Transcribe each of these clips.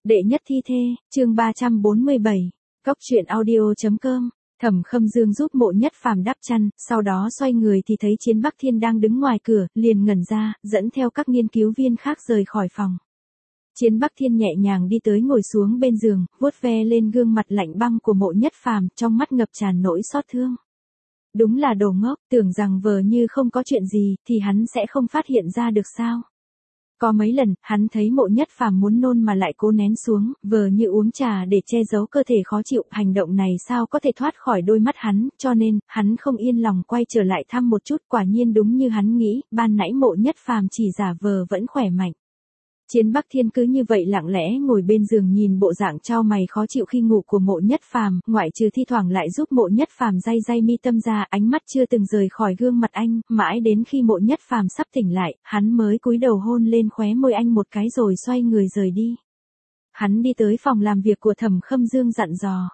Đệ nhất thi thê, chương 347, Cóc truyện audio.com. Thẩm Khâm Dương giúp Mộ Nhất Phàm đắp chăn, sau đó xoay người thì thấy Chiến Bắc Thiên đang đứng ngoài cửa, liền ngẩn ra, dẫn theo các nghiên cứu viên khác rời khỏi phòng. Chiến Bắc Thiên nhẹ nhàng đi tới ngồi xuống bên giường, vuốt ve lên gương mặt lạnh băng của Mộ Nhất Phàm, trong mắt ngập tràn nỗi xót thương. Đúng là đồ ngốc, tưởng rằng vờ như không có chuyện gì, thì hắn sẽ không phát hiện ra được sao? Có mấy lần, hắn thấy Mộ Nhất Phàm muốn nôn mà lại cố nén xuống, vờ như uống trà để che giấu cơ thể khó chịu, hành động này sao có thể thoát khỏi đôi mắt hắn, cho nên, hắn không yên lòng quay trở lại thăm một chút, quả nhiên đúng như hắn nghĩ, ban nãy Mộ Nhất Phàm chỉ giả vờ vẫn khỏe mạnh. Chiến Bắc Thiên cứ như vậy lặng lẽ ngồi bên giường nhìn bộ dạng chau mày khó chịu khi ngủ của Mộ Nhất Phàm, ngoại trừ thi thoảng lại giúp Mộ Nhất Phàm day day mi tâm ra, ánh mắt chưa từng rời khỏi gương mặt anh, mãi đến khi Mộ Nhất Phàm sắp tỉnh lại, hắn mới cúi đầu hôn lên khóe môi anh một cái rồi xoay người rời đi. Hắn đi tới phòng làm việc của Thẩm Khâm Dương dặn dò.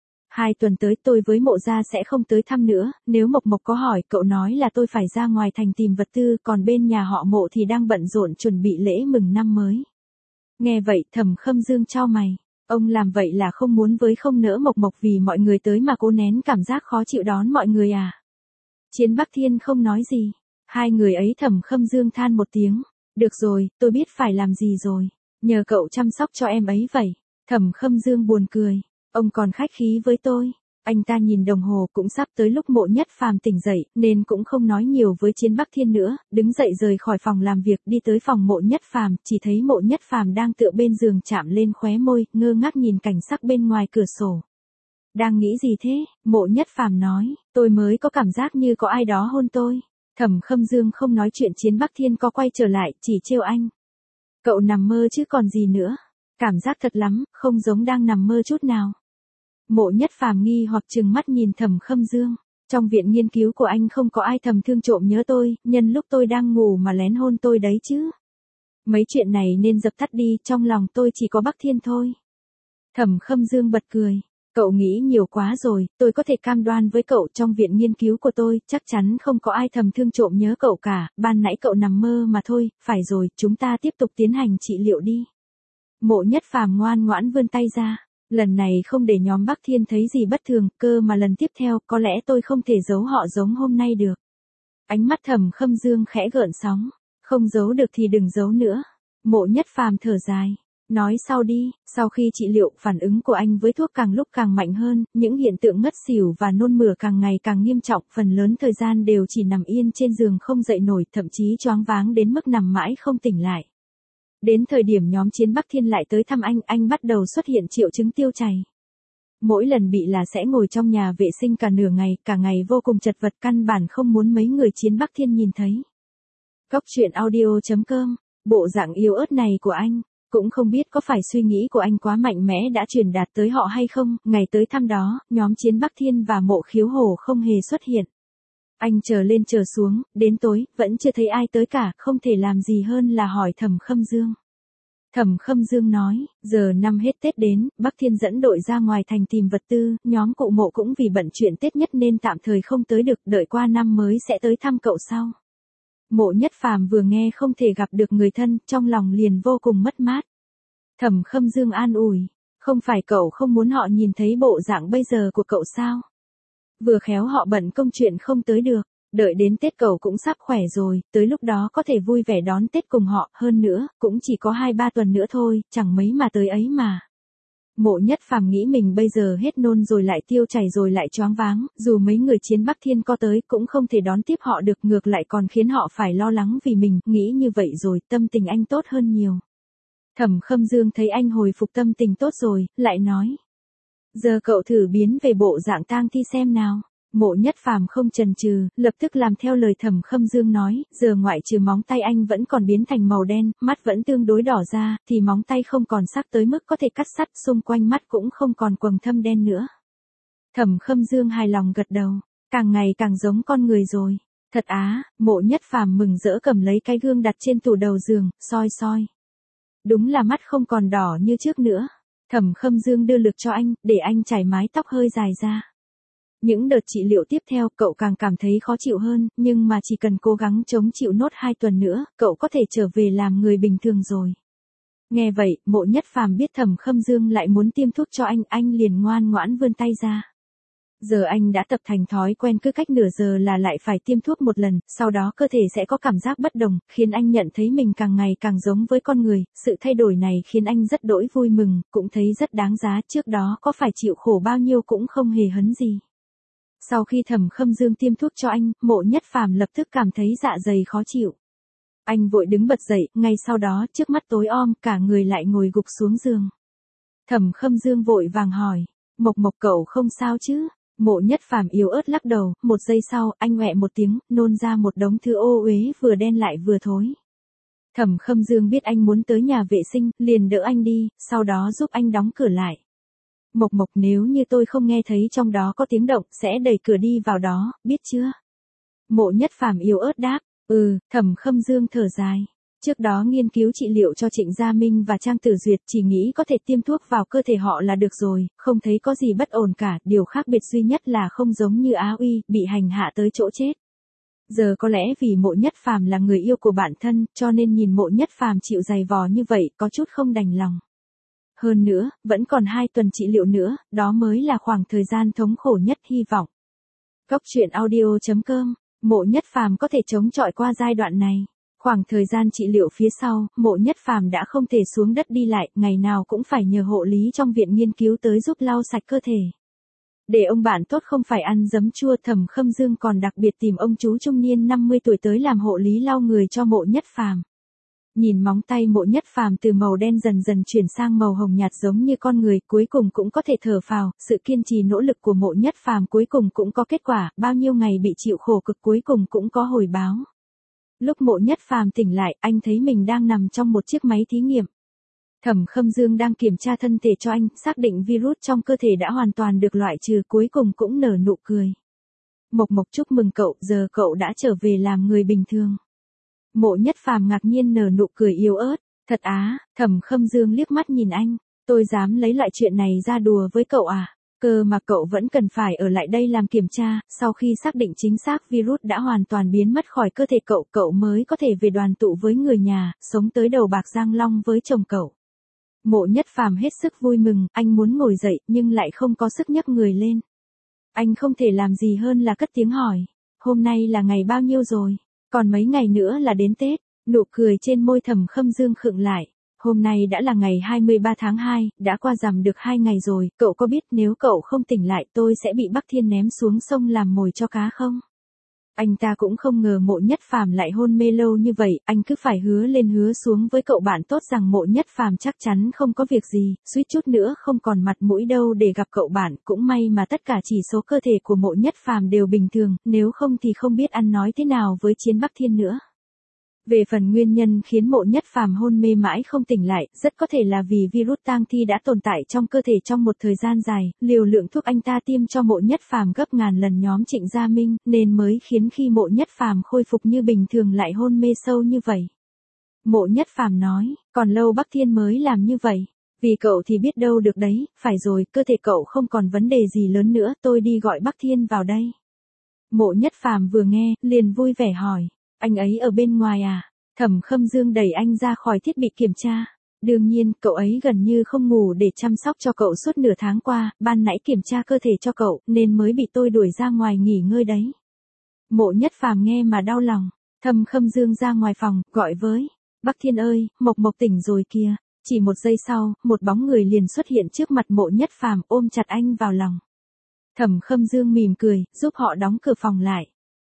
2 tuần tới tôi với Mộ gia sẽ không tới thăm nữa, nếu Mộc Mộc có hỏi, cậu nói là tôi phải ra ngoài thành tìm vật tư, còn bên nhà họ Mộ thì đang bận rộn chuẩn bị lễ mừng năm mới. Nghe vậy, Thẩm Khâm Dương chau mày, ông làm vậy là không muốn với không nỡ Mộc Mộc vì mọi người tới mà cố nén cảm giác khó chịu đón mọi người à? Chiến Bắc Thiên không nói gì, hai người ấy. Thẩm Khâm Dương than một tiếng, được rồi, tôi biết phải làm gì rồi, nhờ cậu chăm sóc cho em ấy vậy. Thẩm Khâm Dương buồn cười. Ông còn khách khí với tôi. Anh ta nhìn đồng hồ, cũng sắp tới lúc Mộ Nhất Phàm tỉnh dậy, nên cũng không nói nhiều với Chiến Bắc Thiên nữa, đứng dậy rời khỏi phòng làm việc đi tới phòng Mộ Nhất Phàm, chỉ thấy Mộ Nhất Phàm đang tựa bên giường chạm lên khóe môi, ngơ ngác nhìn cảnh sắc bên ngoài cửa sổ. Đang nghĩ gì thế? Mộ Nhất Phàm nói, tôi mới có cảm giác như có ai đó hôn tôi. Thẩm Khâm Dương không nói chuyện. Chiến Bắc Thiên có quay trở lại, chỉ trêu anh. Cậu nằm mơ chứ còn gì nữa. Cảm giác thật lắm, không giống đang nằm mơ chút nào. Mộ Nhất Phàm nghi hoặc trừng mắt nhìn Thẩm Khâm Dương. Trong viện nghiên cứu của anh không có ai thầm thương trộm nhớ tôi, nhân lúc tôi đang ngủ mà lén hôn tôi đấy chứ. Mấy chuyện này nên dập tắt đi, trong lòng tôi chỉ có Bắc Thiên thôi. Thẩm Khâm Dương bật cười. Cậu nghĩ nhiều quá rồi, tôi có thể cam đoan với cậu trong viện nghiên cứu của tôi, chắc chắn không có ai thầm thương trộm nhớ cậu cả, ban nãy cậu nằm mơ mà thôi, phải rồi, chúng ta tiếp tục tiến hành trị liệu đi. Mộ Nhất Phàm ngoan ngoãn vươn tay ra. Lần này không để nhóm Bắc Thiên thấy gì bất thường, cơ mà lần tiếp theo có lẽ tôi không thể giấu họ giống hôm nay được. Ánh mắt Thẩm Khâm Dương khẽ gợn sóng. Không giấu được thì đừng giấu nữa. Mộ Nhất Phàm thở dài. Nói sau đi. Sau khi trị liệu, phản ứng của anh với thuốc càng lúc càng mạnh hơn, những hiện tượng ngất xỉu và nôn mửa càng ngày càng nghiêm trọng, phần lớn thời gian đều chỉ nằm yên trên giường không dậy nổi, thậm chí choáng váng đến mức nằm mãi không tỉnh lại. Đến thời điểm nhóm Chiến Bắc Thiên lại tới thăm anh bắt đầu xuất hiện triệu chứng tiêu chảy. Mỗi lần bị là sẽ ngồi trong nhà vệ sinh cả nửa ngày, cả ngày vô cùng chật vật, căn bản không muốn mấy người Chiến Bắc Thiên nhìn thấy. Cóc truyện audio.com, bộ dạng yếu ớt này của anh, cũng không biết có phải suy nghĩ của anh quá mạnh mẽ đã truyền đạt tới họ hay không, ngày tới thăm đó, nhóm Chiến Bắc Thiên và Mộ Khiếu Hồ không hề xuất hiện. Anh chờ lên chờ xuống, đến tối, vẫn chưa thấy ai tới cả, không thể làm gì hơn là hỏi Thẩm Khâm Dương. Thẩm Khâm Dương nói, giờ năm hết Tết đến, Bắc Thiên dẫn đội ra ngoài thành tìm vật tư, nhóm cụ Mộ cũng vì bận chuyện Tết nhất nên tạm thời không tới được, đợi qua năm mới sẽ tới thăm cậu sau. Mộ Nhất Phàm vừa nghe không thể gặp được người thân, trong lòng liền vô cùng mất mát. Thẩm Khâm Dương an ủi, không phải cậu không muốn họ nhìn thấy bộ dạng bây giờ của cậu sao? Vừa khéo họ bận công chuyện không tới được, đợi đến Tết cậu cũng sắp khỏe rồi, tới lúc đó có thể vui vẻ đón Tết cùng họ, hơn nữa, cũng chỉ có 2-3 tuần nữa thôi, chẳng mấy mà tới ấy mà. Mộ Nhất Phàm nghĩ mình bây giờ hết nôn rồi lại tiêu chảy rồi lại choáng váng, dù mấy người Chiến Bắc Thiên có tới cũng không thể đón tiếp họ được, ngược lại còn khiến họ phải lo lắng vì mình, nghĩ như vậy rồi, tâm tình anh tốt hơn nhiều. Thẩm Khâm Dương thấy anh hồi phục tâm tình tốt rồi, lại nói. Giờ cậu thử biến về bộ dạng tang thi xem nào. Mộ Nhất Phàm không chần chừ, lập tức làm theo lời Thẩm Khâm Dương nói, giờ ngoại trừ móng tay anh vẫn còn biến thành màu đen, mắt vẫn tương đối đỏ ra, thì móng tay không còn sắc tới mức có thể cắt sắt, xung quanh mắt cũng không còn quầng thâm đen nữa. Thẩm Khâm Dương hài lòng gật đầu, càng ngày càng giống con người rồi. Thật á, Mộ Nhất Phàm mừng rỡ cầm lấy cái gương đặt trên tủ đầu giường, soi soi. Đúng là mắt không còn đỏ như trước nữa. Thẩm Khâm Dương đưa lược cho anh, để anh chải mái tóc hơi dài ra. Những đợt trị liệu tiếp theo, cậu càng cảm thấy khó chịu hơn, nhưng mà chỉ cần cố gắng chống chịu nốt 2 tuần nữa, cậu có thể trở về làm người bình thường rồi. Nghe vậy, Mộ Nhất Phàm biết Thẩm Khâm Dương lại muốn tiêm thuốc cho anh liền ngoan ngoãn vươn tay ra. Giờ anh đã tập thành thói quen cứ cách nửa giờ là lại phải tiêm thuốc một lần, sau đó cơ thể sẽ có cảm giác bất đồng, khiến anh nhận thấy mình càng ngày càng giống với con người, sự thay đổi này khiến anh rất đỗi vui mừng, cũng thấy rất đáng giá, trước đó có phải chịu khổ bao nhiêu cũng không hề hấn gì. Sau khi Thẩm Khâm Dương tiêm thuốc cho anh, Mộ Nhất Phàm lập tức cảm thấy dạ dày khó chịu. Anh vội đứng bật dậy, ngay sau đó trước mắt tối om, cả người lại ngồi gục xuống giường. Thẩm Khâm Dương vội vàng hỏi, Mộc Mộc cậu không sao chứ? Mộ Nhất Phàm yếu ớt lắc đầu, một giây sau, anh ngoẹ một tiếng, nôn ra một đống thứ ô uế vừa đen lại vừa thối. Thẩm Khâm Dương biết anh muốn tới nhà vệ sinh, liền đỡ anh đi, sau đó giúp anh đóng cửa lại. Mộc Mộc, nếu như tôi không nghe thấy trong đó có tiếng động, sẽ đẩy cửa đi vào đó, biết chưa? Mộ Nhất Phàm yếu ớt đáp, Thẩm Khâm Dương thở dài. Trước đó nghiên cứu trị liệu cho Trịnh Gia Minh và Trang Tử Duyệt, chỉ nghĩ có thể tiêm thuốc vào cơ thể họ là được rồi, không thấy có gì bất ổn cả, điều khác biệt duy nhất là không giống như Á Uy, bị hành hạ tới chỗ chết. Giờ có lẽ vì Mộ Nhất Phàm là người yêu của bản thân, cho nên nhìn Mộ Nhất Phàm chịu dày vò như vậy, có chút không đành lòng. Hơn nữa, vẫn còn 2 tuần trị liệu nữa, đó mới là khoảng thời gian thống khổ nhất, hy vọng. Góc truyện audio.com, Mộ Nhất Phàm có thể chống chọi qua giai đoạn này. Khoảng thời gian trị liệu phía sau, Mộ Nhất Phàm đã không thể xuống đất đi lại, ngày nào cũng phải nhờ hộ lý trong viện nghiên cứu tới giúp lau sạch cơ thể. Để ông bạn tốt không phải ăn giấm chua, Thẩm Khâm Dương còn đặc biệt tìm ông chú trung niên 50 tuổi tới làm hộ lý lau người cho Mộ Nhất Phàm. Nhìn móng tay Mộ Nhất Phàm từ màu đen dần dần chuyển sang màu hồng nhạt giống như con người, cuối cùng cũng có thể thở phào, sự kiên trì nỗ lực của Mộ Nhất Phàm cuối cùng cũng có kết quả, bao nhiêu ngày bị chịu khổ cực cuối cùng cũng có hồi báo. Lúc Mộ Nhất Phàm tỉnh lại, anh thấy mình đang nằm trong một chiếc máy thí nghiệm. Thẩm Khâm Dương đang kiểm tra thân thể cho anh, xác định virus trong cơ thể đã hoàn toàn được loại trừ, cuối cùng cũng nở nụ cười. Mộc Mộc, chúc mừng cậu, giờ cậu đã trở về làm người bình thường. Mộ Nhất Phàm ngạc nhiên nở nụ cười yếu ớt, thật á? Thẩm Khâm Dương liếc mắt nhìn anh, tôi dám lấy loại chuyện này ra đùa với cậu à? Cơ mà cậu vẫn cần phải ở lại đây làm kiểm tra, sau khi xác định chính xác virus đã hoàn toàn biến mất khỏi cơ thể cậu mới có thể về đoàn tụ với người nhà, sống tới đầu bạc răng long với chồng cậu. Mộ Nhất Phàm hết sức vui mừng, anh muốn ngồi dậy, nhưng lại không có sức nhấc người lên. Anh không thể làm gì hơn là cất tiếng hỏi, hôm nay là ngày bao nhiêu rồi? Còn mấy ngày nữa là đến Tết, nụ cười trên môi Thẩm Khâm Dương khựng lại. Hôm nay đã là ngày 23 tháng 2, đã qua rằm được 2 ngày rồi, cậu có biết nếu cậu không tỉnh lại tôi sẽ bị Bắc Thiên ném xuống sông làm mồi cho cá không? Anh ta cũng không ngờ Mộ Nhất Phàm lại hôn mê lâu như vậy, anh cứ phải hứa lên hứa xuống với cậu bạn tốt rằng Mộ Nhất Phàm chắc chắn không có việc gì, suýt chút nữa không còn mặt mũi đâu để gặp cậu bạn, cũng may mà tất cả chỉ số cơ thể của Mộ Nhất Phàm đều bình thường, nếu không thì không biết ăn nói thế nào với Chiến Bắc Thiên nữa. Về phần nguyên nhân khiến Mộ Nhất Phàm hôn mê mãi không tỉnh lại, rất có thể là vì virus tang thi đã tồn tại trong cơ thể trong một thời gian dài, liều lượng thuốc anh ta tiêm cho Mộ Nhất Phàm gấp ngàn lần nhóm Trịnh Gia Minh, nên mới khiến khi Mộ Nhất Phàm khôi phục như bình thường lại hôn mê sâu như vậy. Mộ Nhất Phàm nói, còn lâu Bắc Thiên mới làm như vậy. Vì cậu thì biết đâu được đấy, phải rồi, cơ thể cậu không còn vấn đề gì lớn nữa, tôi đi gọi Bắc Thiên vào đây. Mộ Nhất Phàm vừa nghe, liền vui vẻ hỏi. Anh ấy ở bên ngoài à? Thẩm Khâm Dương đẩy anh ra khỏi thiết bị kiểm tra. Đương nhiên, cậu ấy gần như không ngủ để chăm sóc cho cậu suốt nửa tháng qua, ban nãy kiểm tra cơ thể cho cậu, nên mới bị tôi đuổi ra ngoài nghỉ ngơi đấy. Mộ Nhất Phàm nghe mà đau lòng. Thẩm Khâm Dương ra ngoài phòng, gọi với. Bắc Thiên ơi, Mộc Mộc tỉnh rồi kìa. Chỉ một giây sau, một bóng người liền xuất hiện trước mặt Mộ Nhất Phàm, ôm chặt anh vào lòng. Thẩm Khâm Dương mỉm cười, giúp họ đóng cửa phòng lại.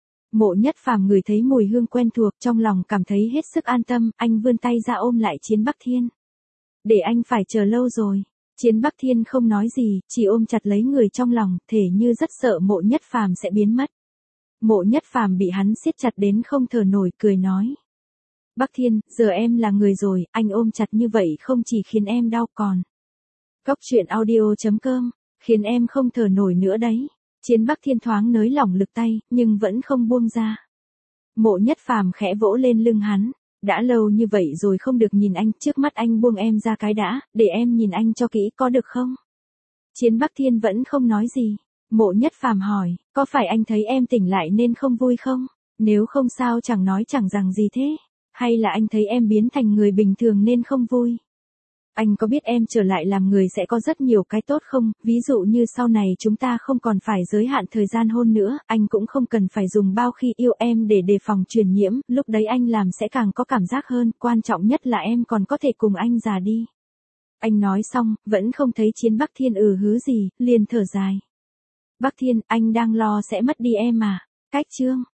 Mộ Nhất Phàm ngửi thấy mùi hương quen thuộc, trong lòng cảm thấy hết sức an tâm, anh vươn tay ra ôm lại Chiến Bắc Thiên. Để anh phải chờ lâu rồi. Chiến Bắc Thiên không nói gì, chỉ ôm chặt lấy người trong lòng, thể như rất sợ Mộ Nhất Phàm sẽ biến mất. Mộ Nhất Phàm bị hắn siết chặt đến không thở nổi, cười nói. Bắc Thiên, giờ em là người rồi, anh ôm chặt như vậy không chỉ khiến em đau còn. Góc truyện audio.com, khiến em không thở nổi nữa đấy. Chiến Bắc Thiên thoáng nới lỏng lực tay, nhưng vẫn không buông ra. Mộ Nhất Phàm khẽ vỗ lên lưng hắn. Đã lâu như vậy rồi không được nhìn anh, trước mắt anh buông em ra cái đã, để em nhìn anh cho kỹ có được không? Chiến Bắc Thiên vẫn không nói gì. Mộ Nhất Phàm hỏi, có phải anh thấy em tỉnh lại nên không vui không? Nếu không sao chẳng nói chẳng rằng gì thế? Hay là anh thấy em biến thành người bình thường nên không vui? Anh có biết em trở lại làm người sẽ có rất nhiều cái tốt không, ví dụ như sau này chúng ta không còn phải giới hạn thời gian hôn nữa, anh cũng không cần phải dùng bao khi yêu em để đề phòng truyền nhiễm, lúc đấy anh làm sẽ càng có cảm giác hơn, quan trọng nhất là em còn có thể cùng anh già đi. Anh nói xong, vẫn không thấy Chiến Bắc Thiên hứ gì, liền thở dài. Bắc Thiên, anh đang lo sẽ mất đi em à? Cách chương